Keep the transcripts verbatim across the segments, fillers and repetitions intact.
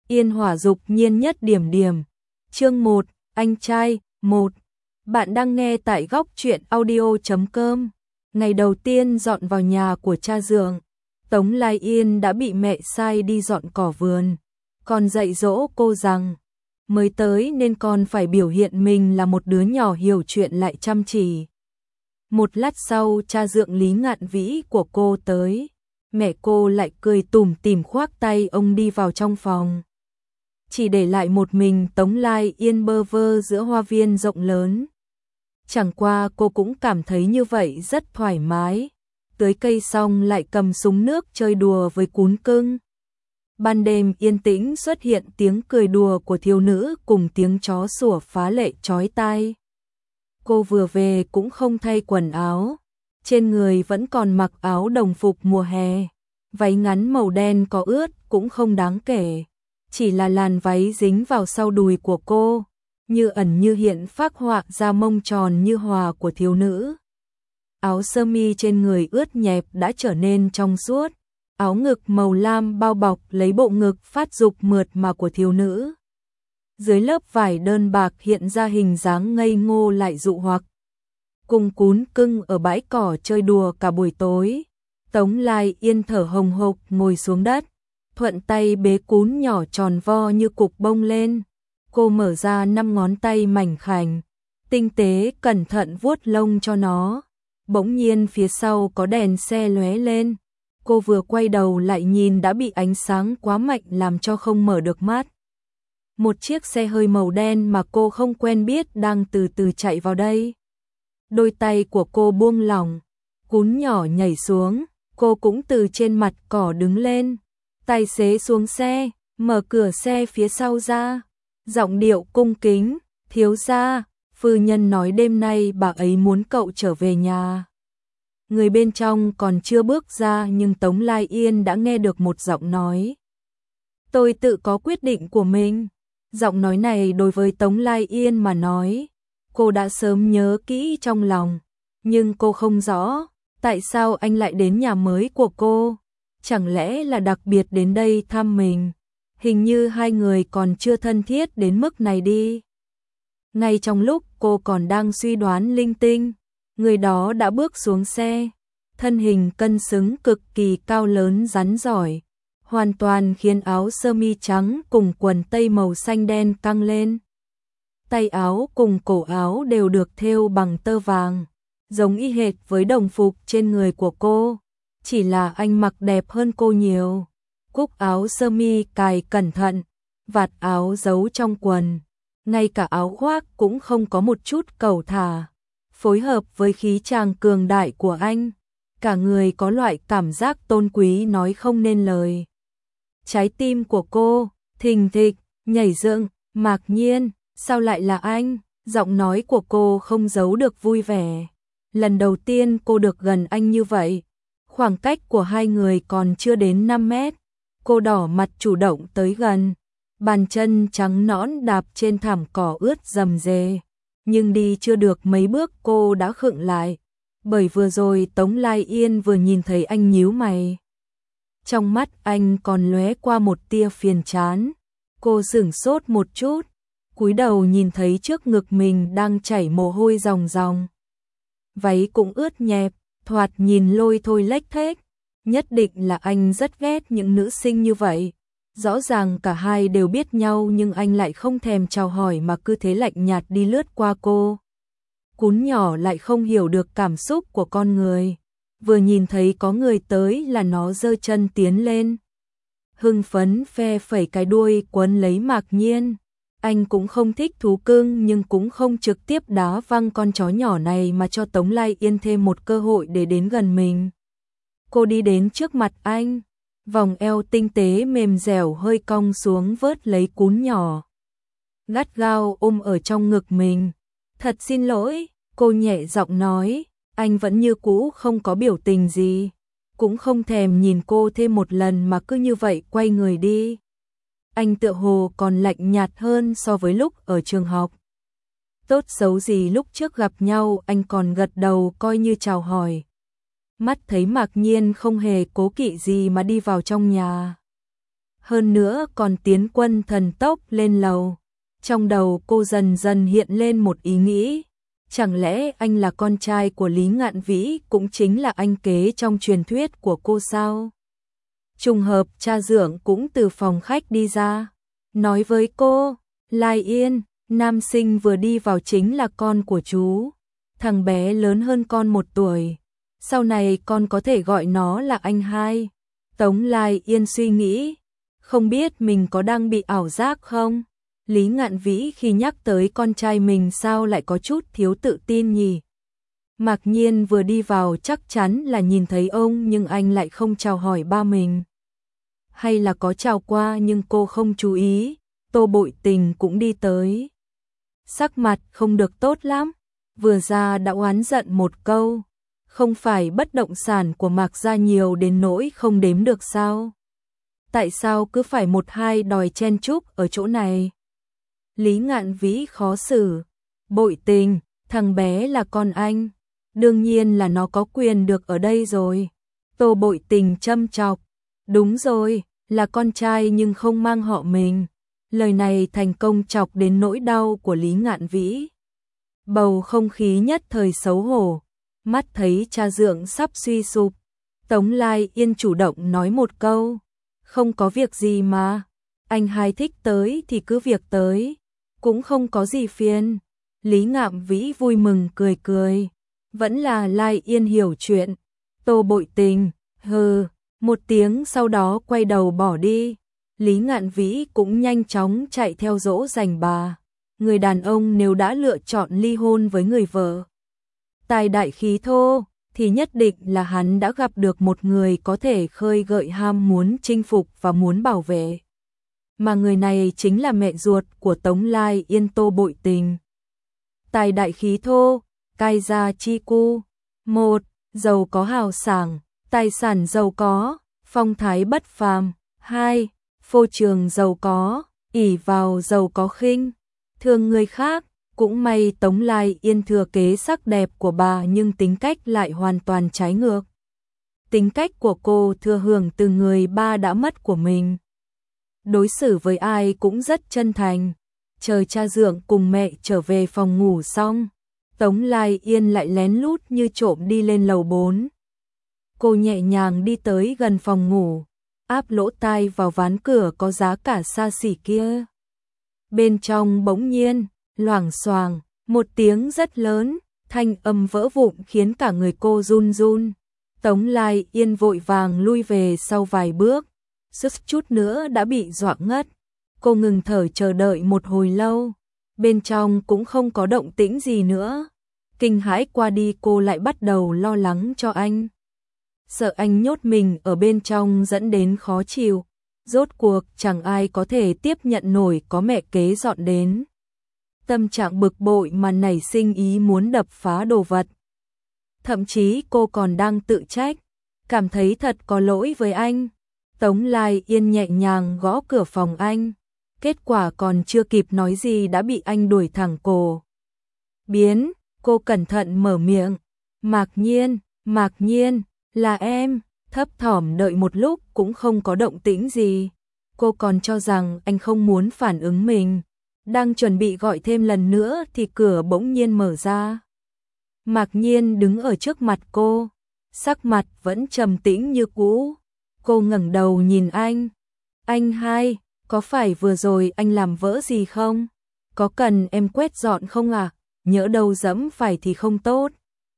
Yên Hỏa dục nhiên nhất điểm điểm. Chương một, anh trai, một. Bạn đang nghe tại góc truyện audio chấm com. Ngày đầu tiên dọn vào nhà của cha dượng, Tống Lai Yên đã bị mẹ sai đi dọn cỏ vườn, còn dạy dỗ cô rằng mới tới nên con phải biểu hiện mình là một đứa nhỏ hiểu chuyện lại chăm chỉ. Một lát sau cha dượng Lý Ngạn Vĩ của cô tới, mẹ cô lại cười tủm tỉm khoác tay ông đi vào trong phòng. Chỉ để lại một mình Tống Lai Yên bơ vơ giữa hoa viên rộng lớn. Chẳng qua cô cũng cảm thấy như vậy rất thoải mái, tưới cây xong lại cầm súng nước chơi đùa với cún cưng. Ban đêm yên tĩnh xuất hiện tiếng cười đùa của thiếu nữ cùng tiếng chó sủa phá lệ chói tai. Cô vừa về cũng không thay quần áo, trên người vẫn còn mặc áo đồng phục mùa hè, váy ngắn màu đen có ướt cũng không đáng kể, chỉ là làn váy dính vào sau đùi của cô, như ẩn như hiện phác họa ra mông tròn như hòa của thiếu nữ. Áo sơ mi trên người ướt nhẹp đã trở nên trong suốt, áo ngực màu lam bao bọc lấy bộ ngực phát dục mượt mà của thiếu nữ. Dưới lớp vải đơn bạc hiện ra hình dáng ngây ngô lại dụ hoặc. Cùng cún cưng ở bãi cỏ chơi đùa cả buổi tối, Tống Lai Yên thở hồng hộc ngồi xuống đất, thuận tay bế cún nhỏ tròn vo như cục bông lên. Cô mở ra năm ngón tay mảnh khảnh, tinh tế cẩn thận vuốt lông cho nó. Bỗng nhiên phía sau có đèn xe lóe lên. Cô vừa quay đầu lại nhìn đã bị ánh sáng quá mạnh làm cho không mở được mắt. Một chiếc xe hơi màu đen mà cô không quen biết đang từ từ chạy vào đây. Đôi tay của cô buông lỏng, cún nhỏ nhảy xuống, cô cũng từ trên mặt cỏ đứng lên. Tài xế xuống xe, mở cửa xe phía sau ra, giọng điệu cung kính, thiếu gia, phu nhân nói đêm nay bà ấy muốn cậu trở về nhà. Người bên trong còn chưa bước ra nhưng Tống Lai Yên đã nghe được một giọng nói. Tôi tự có quyết định của mình. Giọng nói này đối với Tống Lai Yên mà nói, cô đã sớm nhớ kỹ trong lòng, nhưng cô không rõ tại sao anh lại đến nhà mới của cô. Chẳng lẽ là đặc biệt đến đây thăm mình? Hình như hai người còn chưa thân thiết đến mức này đi. Ngay trong lúc cô còn đang suy đoán linh tinh, người đó đã bước xuống xe, thân hình cân xứng cực kỳ cao lớn rắn giỏi, hoàn toàn khiến áo sơ mi trắng cùng quần tây màu xanh đen căng lên. Tay áo cùng cổ áo đều được thêu bằng tơ vàng, giống y hệt với đồng phục trên người của cô, chỉ là anh mặc đẹp hơn cô nhiều. Cúc áo sơ mi cài cẩn thận, vạt áo giấu trong quần, ngay cả áo khoác cũng không có một chút cẩu thả, phối hợp với khí chàng cường đại của anh, cả người có loại cảm giác tôn quý nói không nên lời. Trái tim của cô thình thịch nhảy dựng, ngạc nhiên, sao lại là anh? Giọng nói của cô không giấu được vui vẻ. Lần đầu tiên cô được gần anh như vậy, khoảng cách của hai người còn chưa đến năm mét. Cô đỏ mặt chủ động tới gần, bàn chân trắng nõn đạp trên thảm cỏ ướt rầm rề, nhưng đi chưa được mấy bước cô đã khựng lại, bởi vừa rồi Tống Lai Yên vừa nhìn thấy anh nhíu mày. Trong mắt anh còn lóe qua một tia phiền chán. Cô sửng sốt một chút, cúi đầu nhìn thấy trước ngực mình đang chảy mồ hôi ròng ròng. Váy cũng ướt nhẹp, thoạt nhìn lôi thôi lếch thếch. Nhất định là anh rất ghét những nữ sinh như vậy. Rõ ràng cả hai đều biết nhau nhưng anh lại không thèm chào hỏi mà cứ thế lạnh nhạt đi lướt qua cô. Cún nhỏ lại không hiểu được cảm xúc của con người. Vừa nhìn thấy có người tới là nó giơ chân tiến lên, hưng phấn phe phẩy cái đuôi quấn lấy Mạc Nhiên. Anh cũng không thích thú cưng nhưng cũng không trực tiếp đá văng con chó nhỏ này mà cho Tống Lai Yên thêm một cơ hội để đến gần mình. Cô đi đến trước mặt anh, vòng eo tinh tế mềm dẻo hơi cong xuống vớt lấy cún nhỏ, gắt gao ôm ở trong ngực mình. Thật xin lỗi, cô nhẹ giọng nói. Anh vẫn như cũ không có biểu tình gì, cũng không thèm nhìn cô thêm một lần mà cứ như vậy quay người đi. Anh tựa hồ còn lạnh nhạt hơn so với lúc ở trường học. Tốt xấu gì lúc trước gặp nhau anh còn gật đầu coi như chào hỏi. Mắt thấy Mạc Nhiên không hề cố kỵ gì mà đi vào trong nhà. hơn nữa còn tiến quân thần tốc lên lầu. Trong đầu cô dần dần hiện lên một ý nghĩ, chẳng lẽ anh là con trai của Lý Ngạn Vĩ, cũng chính là anh kế trong truyền thuyết của cô sao? Trùng hợp cha dượng cũng từ phòng khách đi ra, nói với cô, Lai Yên, nam sinh vừa đi vào chính là con của chú, thằng bé lớn hơn con một tuổi, sau này con có thể gọi nó là anh hai. Tống Lai Yên suy nghĩ, không biết mình có đang bị ảo giác không? Lý Ngạn Vĩ khi nhắc tới con trai mình sao lại có chút thiếu tự tin nhỉ? Mạc Nhiên vừa đi vào chắc chắn là nhìn thấy ông nhưng anh lại không chào hỏi ba mình. Hay là có chào qua nhưng cô không chú ý, Tô Bội Tình cũng đi tới. Sắc mặt không được tốt lắm, vừa ra đã oán giận một câu, không phải bất động sản của Mạc gia nhiều đến nỗi không đếm được sao? Tại sao cứ phải một hai đòi chen chúc ở chỗ này? Lý Ngạn Vĩ khó xử, Bội Tình, thằng bé là con anh, đương nhiên là nó có quyền được ở đây rồi. Tô Bội Tình châm chọc, đúng rồi, là con trai nhưng không mang họ mình. Lời này thành công chọc đến nỗi đau của Lý Ngạn Vĩ. Bầu không khí nhất thời xấu hổ, mắt thấy cha dượng sắp suy sụp. Tống Lai Yên chủ động nói một câu, không có việc gì mà, anh hai thích tới thì cứ việc tới, cũng không có gì phiền. Lý Ngạn Vĩ vui mừng cười cười, vẫn là Lai Yên hiểu chuyện. Tô Bội Tình, hừ, một tiếng sau đó quay đầu bỏ đi. Lý Ngạn Vĩ cũng nhanh chóng chạy theo dỗ dành bà. Người đàn ông nếu đã lựa chọn ly hôn với người vợ tài đại khí thô, thì nhất định là hắn đã gặp được một người có thể khơi gợi ham muốn chinh phục và muốn bảo vệ. Mà người này chính là mẹ ruột của Tống Lai Yên, Tô Bội Tình. Tài đại khí thô, cai gia chi cu. Một, giàu có hào sảng, tài sản giàu có, phong thái bất phàm. Hai, phô trường giàu có, ỷ vào giàu có khinh thường người khác. Cũng may Tống Lai Yên thừa kế sắc đẹp của bà nhưng tính cách lại hoàn toàn trái ngược. Tính cách của cô thừa hưởng từ người ba đã mất của mình. Đối xử với ai cũng rất chân thành. Chờ cha dượng cùng mẹ trở về phòng ngủ xong, Tống Lai Yên lại lén lút như trộm đi lên lầu bốn. Cô nhẹ nhàng đi tới gần phòng ngủ, áp lỗ tai vào ván cửa có giá cả xa xỉ kia. Bên trong bỗng nhiên, loảng xoảng, một tiếng rất lớn, thanh âm vỡ vụn khiến cả người cô run run. Tống Lai Yên vội vàng lui về sau vài bước, suýt chút nữa đã bị dọa ngất. Cô ngừng thở chờ đợi một hồi lâu, bên trong cũng không có động tĩnh gì nữa. Kinh hãi qua đi cô lại bắt đầu lo lắng cho anh. Sợ anh nhốt mình ở bên trong dẫn đến khó chịu. Rốt cuộc chẳng ai có thể tiếp nhận nổi có mẹ kế dọn đến. Tâm trạng bực bội mà nảy sinh ý muốn đập phá đồ vật. Thậm chí cô còn đang tự trách, cảm thấy thật có lỗi với anh. Tống Lai Yên nhẹ nhàng gõ cửa phòng anh, kết quả còn chưa kịp nói gì đã bị anh đuổi thẳng cổ. Biến, cô cẩn thận mở miệng, Mạc Nhiên, Mạc Nhiên, là em. Thấp thỏm đợi một lúc cũng không có động tĩnh gì. Cô còn cho rằng anh không muốn phản ứng mình. Đang chuẩn bị gọi thêm lần nữa thì cửa bỗng nhiên mở ra. Mạc Nhiên đứng ở trước mặt cô, sắc mặt vẫn trầm tĩnh như cũ. Cô ngẩng đầu nhìn anh. Anh hai, có phải vừa rồi anh làm vỡ gì không? Có cần em quét dọn không à? Nhỡ đâu dẫm phải thì không tốt.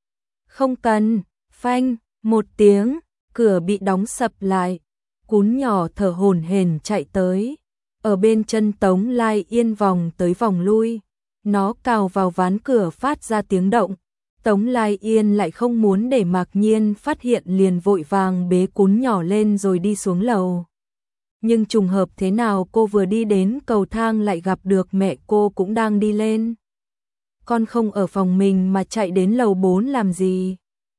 Không cần, phanh, một tiếng, cửa bị đóng sập lại. Cún nhỏ thở hổn hển chạy tới. Ở bên chân Tống Lai Yên vòng tới vòng lui. Nó cào vào ván cửa phát ra tiếng động. Tống Lai Yên lại không muốn để Mạc Nhiên phát hiện liền vội vàng bế cún nhỏ lên rồi đi xuống lầu. Nhưng trùng hợp thế nào cô vừa đi đến cầu thang lại gặp được mẹ cô cũng đang đi lên. Con không ở phòng mình mà chạy đến lầu bốn làm gì?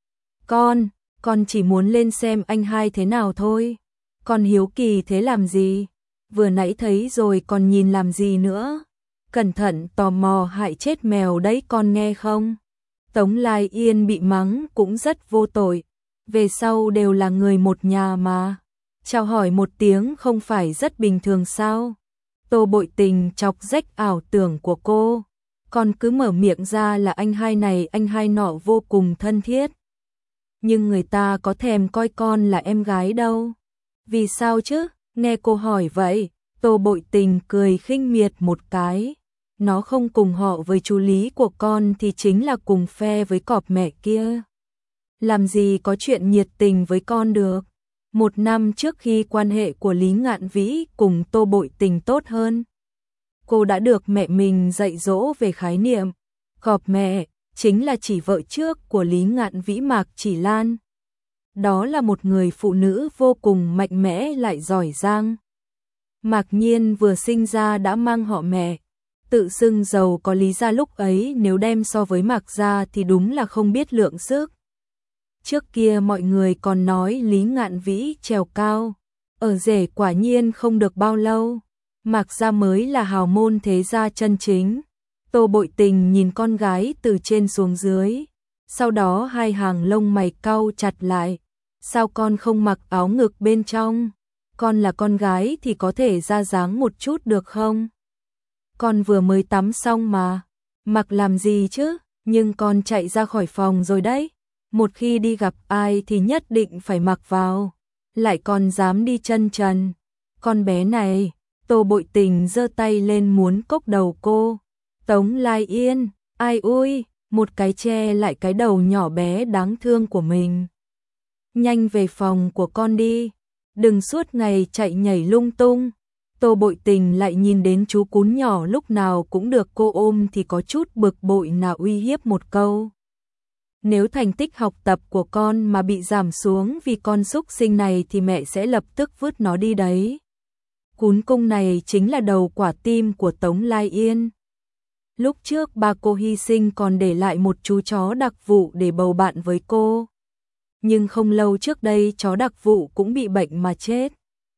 Con, con chỉ muốn lên xem anh hai thế nào thôi. Con hiếu kỳ thế làm gì? Vừa nãy thấy rồi còn nhìn làm gì nữa? Cẩn thận tò mò hại chết mèo đấy con nghe không? Tống Lai Yên bị mắng cũng rất vô tội. Về sau đều là người một nhà mà. Chào hỏi một tiếng không phải rất bình thường sao? Tô Bội Tình chọc rách ảo tưởng của cô. Còn cứ mở miệng ra là anh hai này anh hai nọ vô cùng thân thiết. Nhưng người ta có thèm coi con là em gái đâu. Vì sao chứ? Nghe cô hỏi vậy, Tô Bội Tình cười khinh miệt một cái. Nó không cùng họ với chú Lý của con thì chính là cùng phe với cọp mẹ kia. Làm gì có chuyện nhiệt tình với con được. Một năm trước khi quan hệ của Lý Ngạn Vĩ cùng Tô Bội Tình tốt hơn, cô đã được mẹ mình dạy dỗ về khái niệm. Cọp mẹ chính là chỉ vợ trước của Lý Ngạn Vĩ Mạc Chỉ Lan. Đó là một người phụ nữ vô cùng mạnh mẽ lại giỏi giang. Mạc Nhiên vừa sinh ra đã mang họ mẹ, tự xưng giàu có Lý gia lúc ấy nếu đem so với Mạc gia thì đúng là không biết lượng sức. Trước kia mọi người còn nói Lý Ngạn Vĩ trèo cao, ở rể quả nhiên không được bao lâu, Mạc gia mới là hào môn thế gia chân chính. Tô Bội Tình nhìn con gái từ trên xuống dưới, sau đó hai hàng lông mày cau chặt lại. Sao con không mặc áo ngực bên trong? Con là con gái thì có thể ra dáng một chút được không? Con vừa mới tắm xong mà, mặc làm gì chứ? Nhưng con chạy ra khỏi phòng rồi đấy. Một khi đi gặp ai thì nhất định phải mặc vào, lại còn dám đi chân trần. Con bé này, Tô Bội Tình giơ tay lên muốn cốc đầu cô. Tống Lai Yên, ai ui, một cái che lại cái đầu nhỏ bé đáng thương của mình. Nhanh về phòng của con đi, đừng suốt ngày chạy nhảy lung tung. Tô Bội Tình lại nhìn đến chú cún nhỏ lúc nào cũng được cô ôm thì có chút bực bội nào uy hiếp một câu. Nếu thành tích học tập của con mà bị giảm xuống vì con xúc sinh này thì mẹ sẽ lập tức vứt nó đi đấy. Cún cung này chính là đầu quả tim của Tống Lai Yên. Lúc trước ba cô hy sinh còn để lại một chú chó đặc vụ để bầu bạn với cô. Nhưng không lâu trước đây chó đặc vụ cũng bị bệnh mà chết.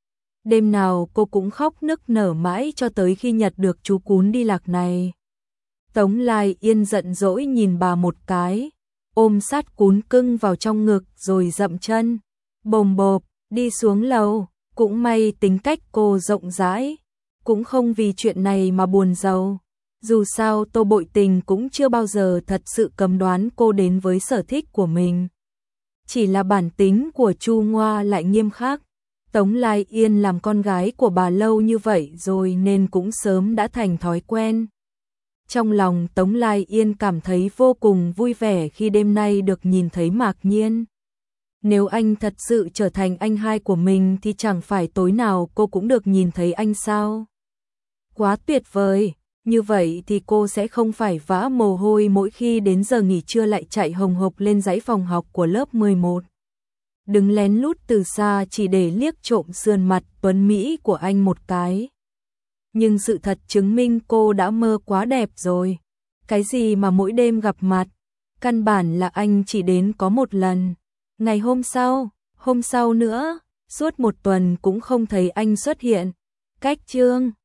Đêm nào cô cũng khóc nức nở mãi cho tới khi nhặt được chú cún đi lạc này. Tống Lai Yên giận dỗi nhìn bà một cái, ôm sát cún cưng vào trong ngực rồi dậm chân, bồm bộp, đi xuống lầu. Cũng may tính cách cô rộng rãi, cũng không vì chuyện này mà buồn rầu. Dù sao Tô Bội Tình cũng chưa bao giờ thật sự cấm đoán cô đến với sở thích của mình. Chỉ là bản tính của Chu Ngoa lại nghiêm khắc. Tống Lai Yên làm con gái của bà lâu như vậy rồi nên cũng sớm đã thành thói quen. Trong lòng Tống Lai Yên cảm thấy vô cùng vui vẻ khi đêm nay được nhìn thấy Mạc Nhiên. Nếu anh thật sự trở thành anh hai của mình thì chẳng phải tối nào cô cũng được nhìn thấy anh sao? Quá tuyệt vời, như vậy thì cô sẽ không phải vã mồ hôi mỗi khi đến giờ nghỉ trưa lại chạy hồng hộc lên dãy phòng học của lớp mười một. Đứng lén lút từ xa chỉ để liếc trộm sườn mặt tuấn Mỹ của anh một cái. Nhưng sự thật chứng minh cô đã mơ quá đẹp rồi. Cái gì mà mỗi đêm gặp mặt, căn bản là anh chỉ đến có một lần. Ngày hôm sau, hôm sau nữa, suốt một tuần cũng không thấy anh xuất hiện. Cách chương